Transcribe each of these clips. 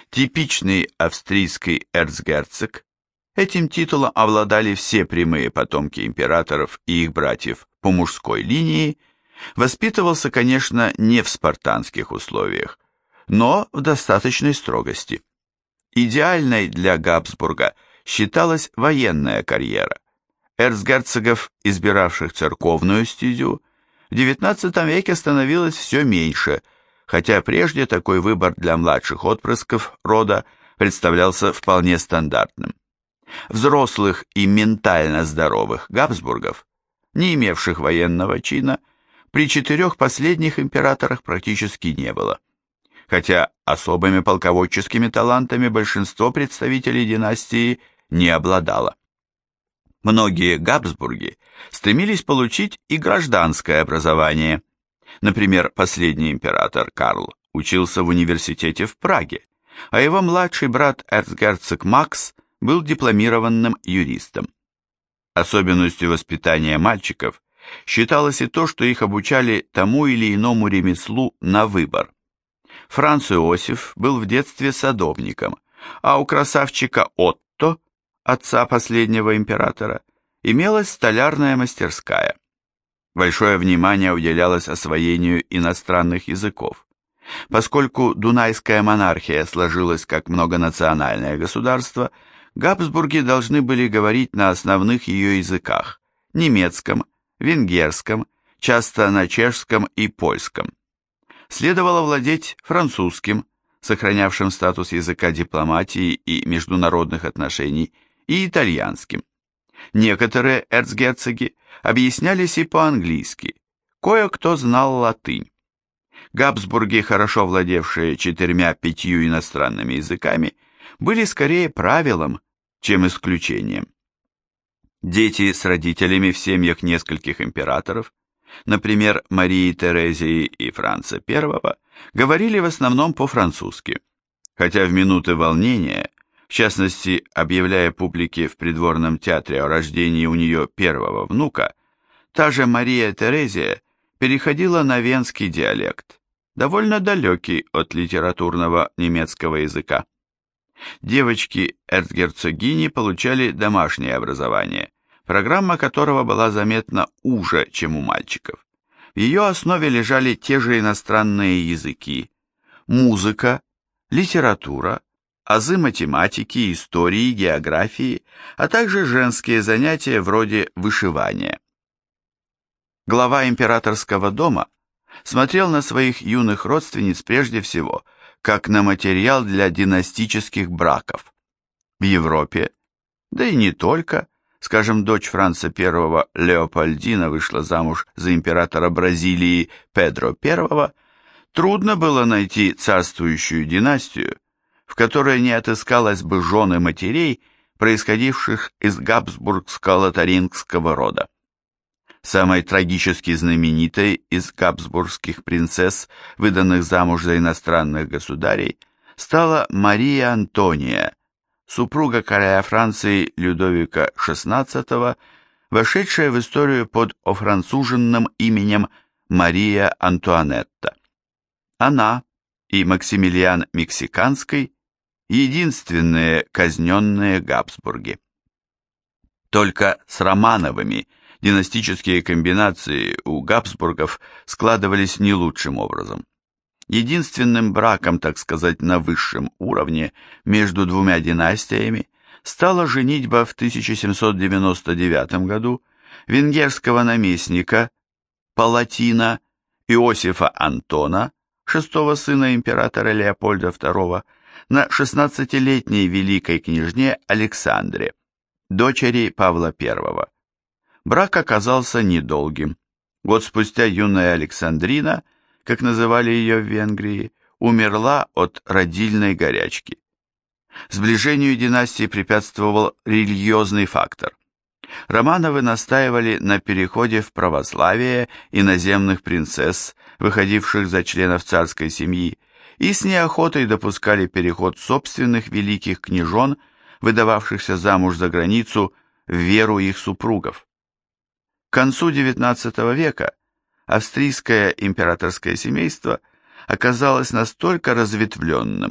Типичный австрийский эрцгерцог, этим титулом обладали все прямые потомки императоров и их братьев по мужской линии, воспитывался, конечно, не в спартанских условиях, но в достаточной строгости. Идеальной для Габсбурга считалась военная карьера. Эрцгерцогов, избиравших церковную стезю, в XIX веке становилось все меньше, хотя прежде такой выбор для младших отпрысков рода представлялся вполне стандартным. Взрослых и ментально здоровых Габсбургов, не имевших военного чина, при 4 последних императорах практически не было, хотя особыми полководческими талантами большинство представителей династии не обладало. Многие Габсбурги стремились получить и гражданское образование. Например, последний император Карл учился в университете в Праге, а его младший брат эрцгерцог Макс был дипломированным юристом. Особенностью воспитания мальчиков считалось и то, что их обучали тому или иному ремеслу на выбор. Франц Иосиф был в детстве садовником, а у красавчика Отто, отца последнего императора, имелась столярная мастерская. Большое внимание уделялось освоению иностранных языков. Поскольку Дунайская монархия сложилась как многонациональное государство, Габсбурги должны были говорить на основных ее языках – немецком, венгерском, часто на чешском и польском. Следовало владеть французским, сохранявшим статус языка дипломатии и международных отношений, и итальянским. Некоторые эрцгерцоги объяснялись и по-английски, кое-кто знал латынь. Габсбурги, хорошо владевшие 4-5 иностранными языками, были скорее правилом, чем исключением. Дети с родителями в семьях нескольких императоров, например, Марии Терезии и Франца I, говорили в основном по-французски, хотя в минуты волнения, в частности, объявляя публике в придворном театре о рождении у нее первого внука, та же Мария Терезия переходила на венский диалект, довольно далекий от литературного немецкого языка. Девочки-эрцгерцогини получали домашнее образование, программа которого была заметно уже, чем у мальчиков. В ее основе лежали те же иностранные языки, музыка, литература, азы математики, истории, географии, а также женские занятия вроде вышивания. Глава императорского дома смотрел на своих юных родственниц прежде всего как на материал для династических браков. В Европе, да и не только, скажем, дочь Франца I Леопольдина вышла замуж за императора Бразилии Педро I, трудно было найти царствующую династию, в которой не отыскалось бы жены матерей, происходивших из габсбургско-лотарингского рода. Самой трагически знаменитой из габсбургских принцесс, выданных замуж за иностранных государей, стала Мария Антония, супруга короля Франции Людовика XVI, вошедшая в историю под офранцуженным именем Мария Антуанетта. Она и Максимилиан Мексиканский – единственные казненные Габсбурги. Только с Романовыми династические комбинации у Габсбургов складывались не лучшим образом. Единственным браком, так сказать, на высшем уровне между двумя династиями стала женитьба в 1799 году венгерского наместника Палатина Иосифа Антона, шестого сына императора Леопольда II, на 16-летней великой княжне Александре, дочери Павла I. Брак оказался недолгим. Год спустя юная Александрина, как называли ее в Венгрии, умерла от родильной горячки. Сближению династии препятствовал религиозный фактор. Романовы настаивали на переходе в православие иноземных принцесс, выходивших за членов царской семьи, и с неохотой допускали переход собственных великих княжон, выдававшихся замуж за границу, в веру их супругов. К концу XIX века австрийское императорское семейство оказалось настолько разветвленным,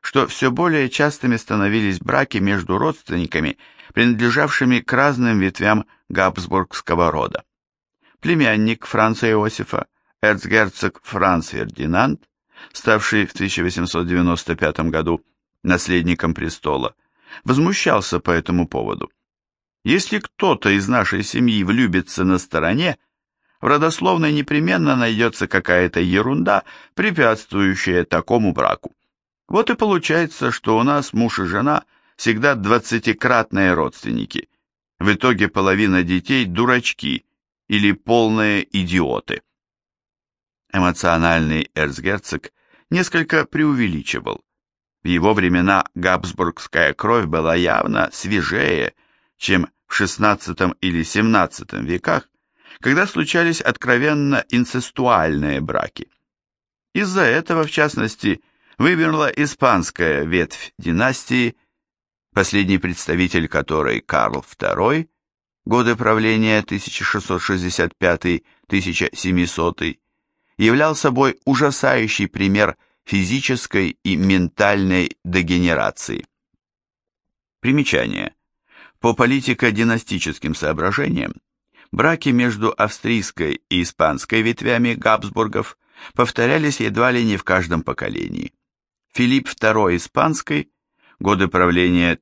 что все более частыми становились браки между родственниками, принадлежавшими к разным ветвям габсбургского рода. Племянник Франца Иосифа, эрцгерцог Франц Фердинанд, ставший в 1895 году наследником престола, возмущался по этому поводу. Если кто-то из нашей семьи влюбится на стороне, в родословной непременно найдется какая-то ерунда, препятствующая такому браку. Вот и получается, что у нас муж и жена всегда 20-кратные родственники. В итоге половина детей дурачки или полные идиоты. Эмоциональный эрцгерцог несколько преувеличивал. В его времена габсбургская кровь была явно свежее, чем в XVI или XVII веках, когда случались откровенно инцестуальные браки. Из-за этого, в частности, вымерла испанская ветвь династии, последний представитель которой Карл II, годы правления 1665-1700, являл собой ужасающий пример физической и ментальной дегенерации. Примечание. По политико-династическим соображениям, браки между австрийской и испанской ветвями Габсбургов повторялись едва ли не в каждом поколении. Филипп II испанской, годы правления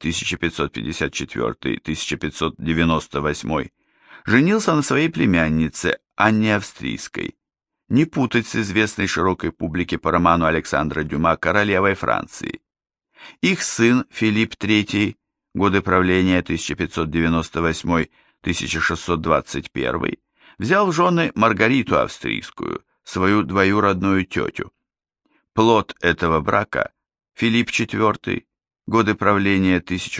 1554-1598, женился на своей племяннице Анне Австрийской, не путать с известной широкой публике по роману Александра Дюма королевой Франции. Их сын Филипп III, годы правления 1598-1621, взял в жены Маргариту Австрийскую, свою двоюродную тетю. Плод этого брака, Филипп IV, годы правления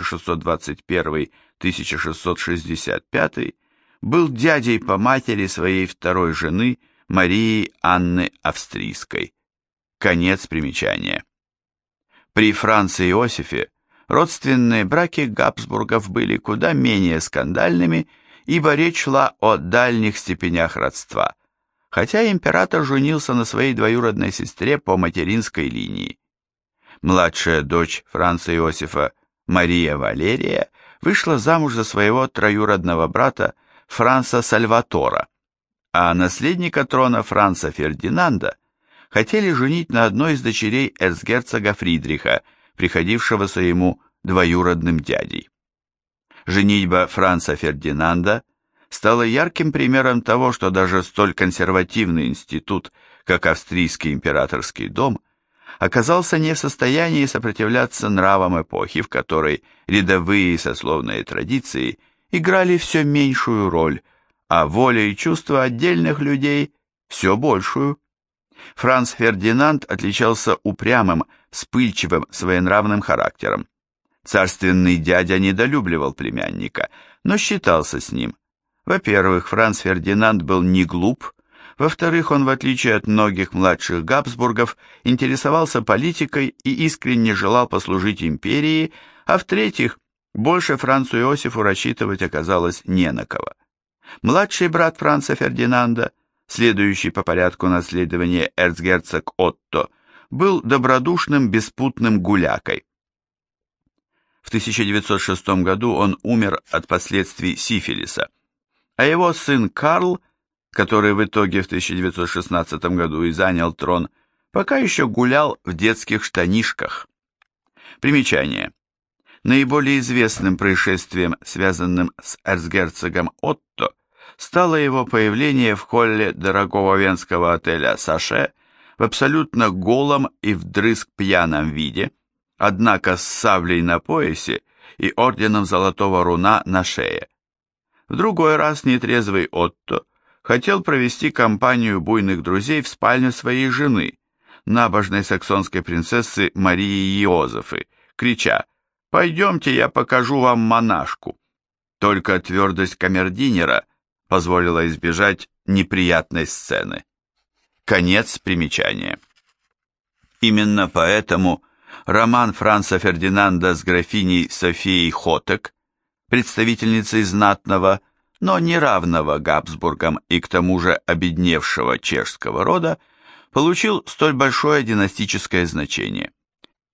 1621-1665, был дядей по матери своей второй жены Марии Анны Австрийской. Конец примечания. При Франце Иосифе родственные браки Габсбургов были куда менее скандальными, ибо речь шла о дальних степенях родства, хотя император женился на своей двоюродной сестре по материнской линии. Младшая дочь Франца Иосифа, Мария Валерия, вышла замуж за своего троюродного брата Франца Сальватора, а наследника трона Франца Фердинанда хотели женить на одной из дочерей эрцгерцога Фридриха, приходившегося ему двоюродным дядей. Женитьба Франца Фердинанда стала ярким примером того, что даже столь консервативный институт, как австрийский императорский дом, оказался не в состоянии сопротивляться нравам эпохи, в которой рядовые сословные традиции играли все меньшую роль, а воля и чувства отдельных людей все большую. Франц Фердинанд отличался упрямым, вспыльчивым, своенравным характером. Царственный дядя недолюбливал племянника, но считался с ним. Во-первых, Франц Фердинанд был не глуп, во-вторых, он, в отличие от многих младших Габсбургов, интересовался политикой и искренне желал послужить империи, а в-третьих, больше Францу Иосифу рассчитывать оказалось не на кого. Младший брат Франца Фердинанда, следующий по порядку наследования эрцгерцог Отто, был добродушным, беспутным гулякой. В 1906 году он умер от последствий сифилиса, а его сын Карл, который в итоге в 1916 году и занял трон, пока еще гулял в детских штанишках. Примечание. Наиболее известным происшествием, связанным с эрцгерцогом Отто, стало его появление в холле дорогого венского отеля «Саше» в абсолютно голом и вдрызг пьяном виде, однако с саблей на поясе и орденом Золотого Руна на шее. В другой раз нетрезвый Отто хотел провести компанию буйных друзей в спальню своей жены, набожной саксонской принцессы Марии Йозефы, крича: «Пойдемте, я покажу вам монашку». Только твердость камердинера позволила избежать неприятной сцены. Конец примечания. Именно поэтому роман Франца Фердинанда с графиней Софией Хотек, представительницей знатного, но неравного Габсбургам и к тому же обедневшего чешского рода, получил столь большое династическое значение.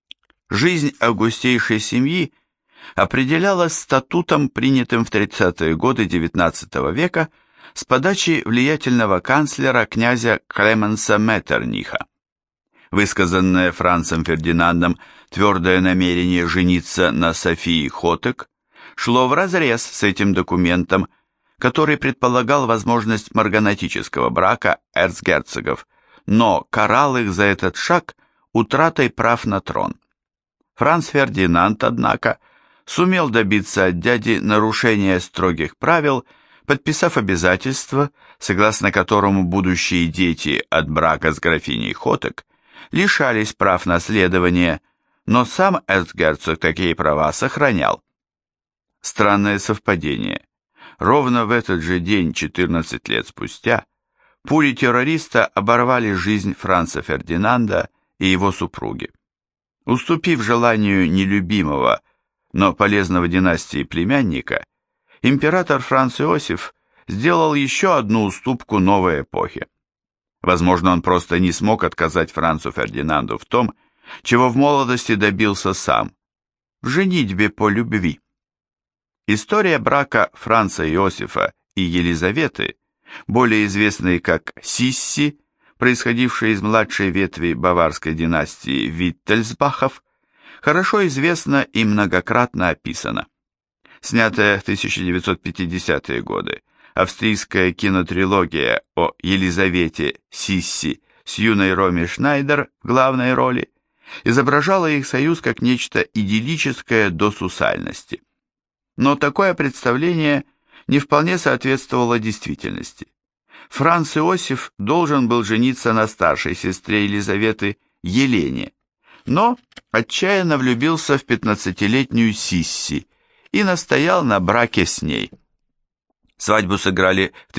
Жизнь августейшей семьи определялась статутом, принятым в 30-е годы XIX века с подачи влиятельного канцлера князя Клеменса Меттерниха. Высказанное Францем Фердинандом твердое намерение жениться на Софии Хотек шло вразрез с этим документом, который предполагал возможность марганатического брака эрцгерцогов, но карал их за этот шаг утратой прав на трон. Франц Фердинанд, однако, сумел добиться от дяди нарушения строгих правил, подписав обязательство, согласно которому будущие дети от брака с графиней Хотек лишались прав наследования, но сам эрцгерцог такие права сохранял. Странное совпадение. Ровно в этот же день, 14 лет спустя, пули террориста оборвали жизнь Франца Фердинанда и его супруги. Уступив желанию нелюбимого, но полезного династии племянника, император Франц Иосиф сделал еще одну уступку новой эпохи. Возможно, он просто не смог отказать Францу Фердинанду в том, чего в молодости добился сам – в женитьбе по любви. История брака Франца Иосифа и Елизаветы, более известной как Сисси, происходившая из младшей ветви баварской династии Виттельсбахов, хорошо известна и многократно описана. Снятая в 1950-е годы австрийская кинотрилогия о Елизавете Сисси с юной Роми Шнайдер в главной роли изображала их союз как нечто идиллическое до сусальности. Но такое представление не вполне соответствовало действительности. Франц Иосиф должен был жениться на старшей сестре Елизаветы Елене, но отчаянно влюбился в 15-летнюю Сисси и настоял на браке с ней. Свадьбу сыграли в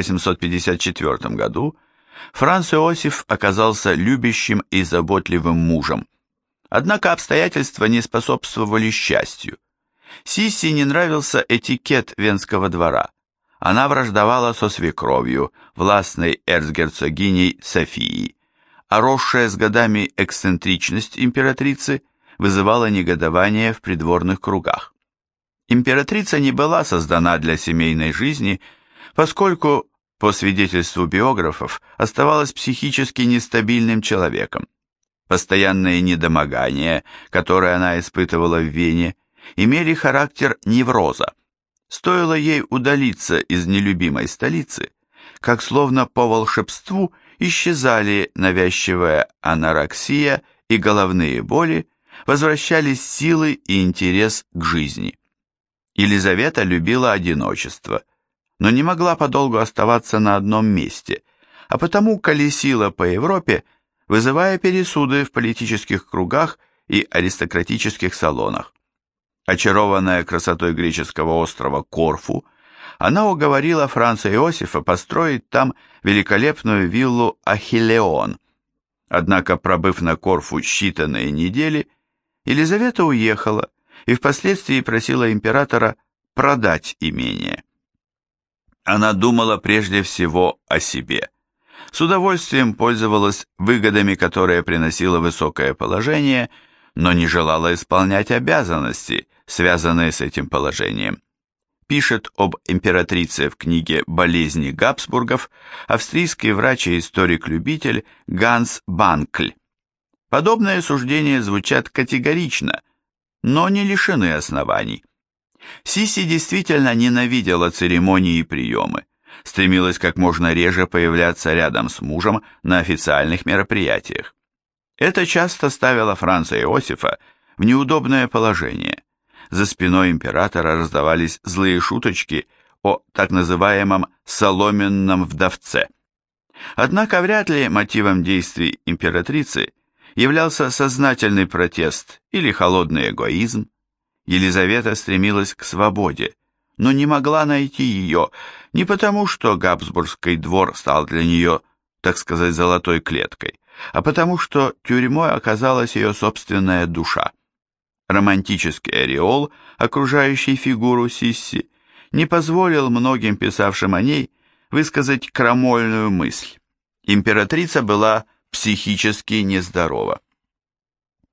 1854 году. Франц Иосиф оказался любящим и заботливым мужем. Однако обстоятельства не способствовали счастью. Сисси не нравился этикет венского двора. Она враждовала со свекровью, властной эрцгерцогиней Софией, а росшая с годами эксцентричность императрицы вызывала негодование в придворных кругах. Императрица не была создана для семейной жизни, поскольку, по свидетельству биографов, оставалась психически нестабильным человеком. Постоянные недомогания, которые она испытывала в Вене, имели характер невроза. Стоило ей удалиться из нелюбимой столицы, как словно по волшебству исчезали навязчивая анорексия и головные боли, возвращались силы и интерес к жизни. Елизавета любила одиночество, но не могла подолгу оставаться на одном месте, а потому колесила по Европе, вызывая пересуды в политических кругах и аристократических салонах. Очарованная красотой греческого острова Корфу, она уговорила Франца Иосифа построить там великолепную виллу Ахиллеон. Однако, пробыв на Корфу считанные недели, Елизавета уехала и впоследствии просила императора продать имение. Она думала прежде всего о себе. С удовольствием пользовалась выгодами, которые приносило высокое положение, но не желала исполнять обязанности, связанные с этим положением. Пишет об императрице в книге «Болезни Габсбургов» австрийский врач и историк-любитель Ганс Банкль. Подобные суждения звучат категорично, но не лишены оснований. Сисси действительно ненавидела церемонии и приемы, стремилась как можно реже появляться рядом с мужем на официальных мероприятиях. Это часто ставило Франца Иосифа в неудобное положение. За спиной императора раздавались злые шуточки о так называемом «соломенном вдовце». Однако вряд ли мотивом действий императрицы являлся сознательный протест или холодный эгоизм. Елизавета стремилась к свободе, но не могла найти ее не потому, что Габсбургский двор стал для нее, так сказать, золотой клеткой, а потому что тюрьмой оказалась ее собственная душа. Романтический ореол, окружающий фигуру Сисси, не позволил многим писавшим о ней высказать крамольную мысль. Императрица была психически нездорова.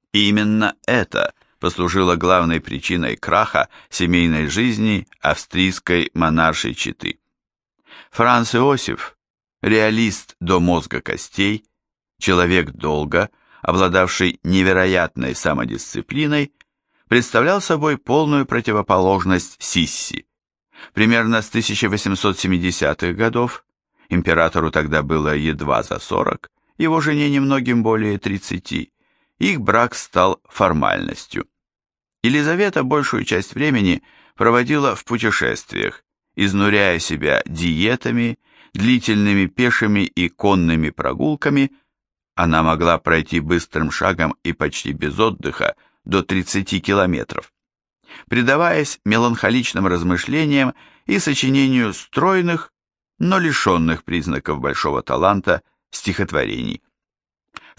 И именно это послужило главной причиной краха семейной жизни австрийской монаршей четы. Франц Иосиф, реалист до мозга костей, человек долга, обладавший невероятной самодисциплиной, представлял собой полную противоположность Сисси. Примерно с 1870-х годов, императору тогда было едва за 40, его жене немногим более 30, их брак стал формальностью. Елизавета большую часть времени проводила в путешествиях, изнуряя себя диетами, длительными пешими и конными прогулками. Она могла пройти быстрым шагом и почти без отдыха до 30 километров, предаваясь меланхоличным размышлениям и сочинению стройных, но лишенных признаков большого таланта стихотворений. В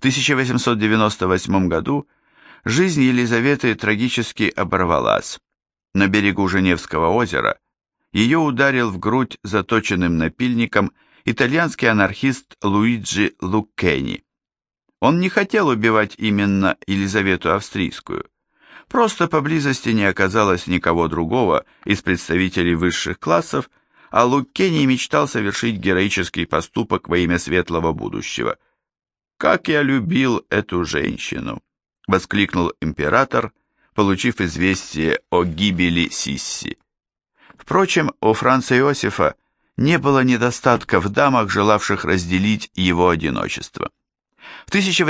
1898 году жизнь Елизаветы трагически оборвалась. На берегу Женевского озера ее ударил в грудь заточенным напильником итальянский анархист Луиджи Луккени. Он не хотел убивать именно Елизавету Австрийскую. Просто поблизости не оказалось никого другого из представителей высших классов, а Луккени мечтал совершить героический поступок во имя светлого будущего. «Как я любил эту женщину!» — воскликнул император, получив известие о гибели Сисси. Впрочем, у Франца Иосифа не было недостатка в дамах, желавших разделить его одиночество. В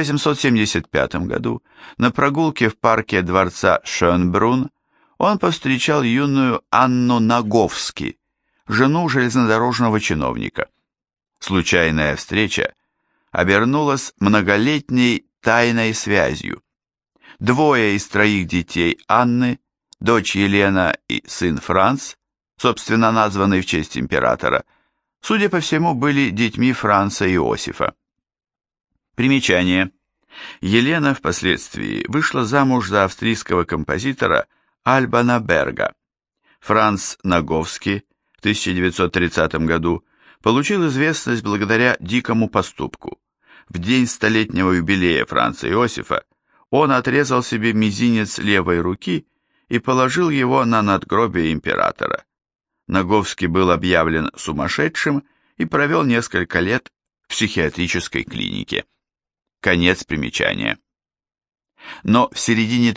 1875 году на прогулке в парке дворца Шönbrunn он повстречал юную Анну Наговски, жену железнодорожного чиновника. Случайная встреча обернулась многолетней тайной связью. Двое из троих детей Анны, дочь Елена и сын Франц, собственно названный в честь императора, судя по всему, были детьми Франца Иосифа. Примечание. Елена впоследствии вышла замуж за австрийского композитора Альбана Берга. Франц Наговский в 1930 году получил известность благодаря дикому поступку. В день столетнего юбилея Франца Иосифа он отрезал себе мизинец левой руки и положил его на надгробие императора. Наговский был объявлен сумасшедшим и провел несколько лет в психиатрической клинике. Конец примечания. Но в середине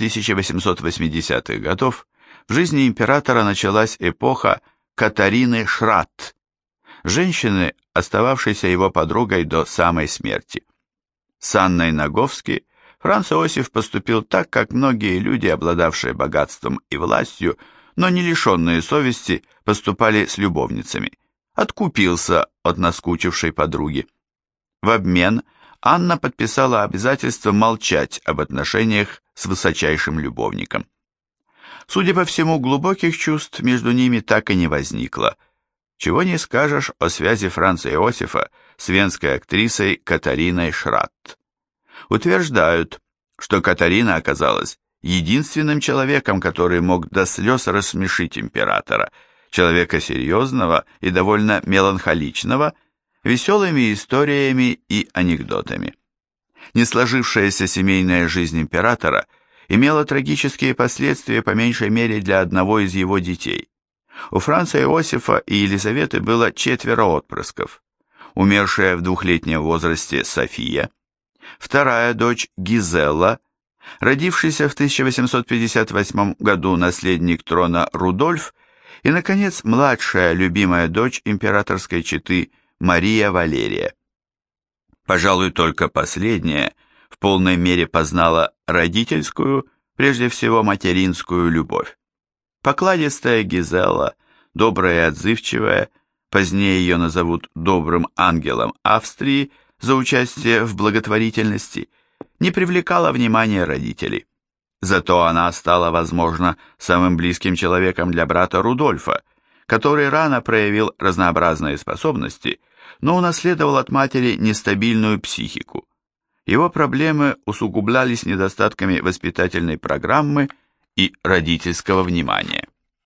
1880-х годов в жизни императора началась эпоха Катарины Шратт, женщины, остававшейся его подругой до самой смерти. С Анной Наговски Франц Иосиф поступил так, как многие люди, обладавшие богатством и властью, но не лишенные совести, поступали с любовницами. Откупился от наскучившей подруги. В обмен Анна подписала обязательство молчать об отношениях с высочайшим любовником. Судя по всему, глубоких чувств между ними так и не возникло, чего не скажешь о связи Франца Иосифа с венской актрисой Катариной Шратт. Утверждают, что Катарина оказалась единственным человеком, который мог до слез рассмешить императора, человека серьезного и довольно меланхоличного, веселыми историями и анекдотами. Несложившаяся семейная жизнь императора имела трагические последствия по меньшей мере для одного из его детей. У Франца Иосифа и Елизаветы было 4 отпрысков. Умершая в 2-летнем возрасте София, вторая дочь Гизелла, родившийся в 1858 году наследник трона Рудольф и, наконец, младшая любимая дочь императорской четы Мария Валерия. Пожалуй, только последняя в полной мере познала родительскую, прежде всего материнскую любовь. Покладистая Гизелла, добрая и отзывчивая, позднее ее назовут добрым ангелом Австрии за участие в благотворительности, не привлекала внимания родителей. Зато она стала, возможно, самым близким человеком для брата Рудольфа, который рано проявил разнообразные способности, но унаследовал от матери нестабильную психику. Его проблемы усугублялись недостатками воспитательной программы и родительского внимания.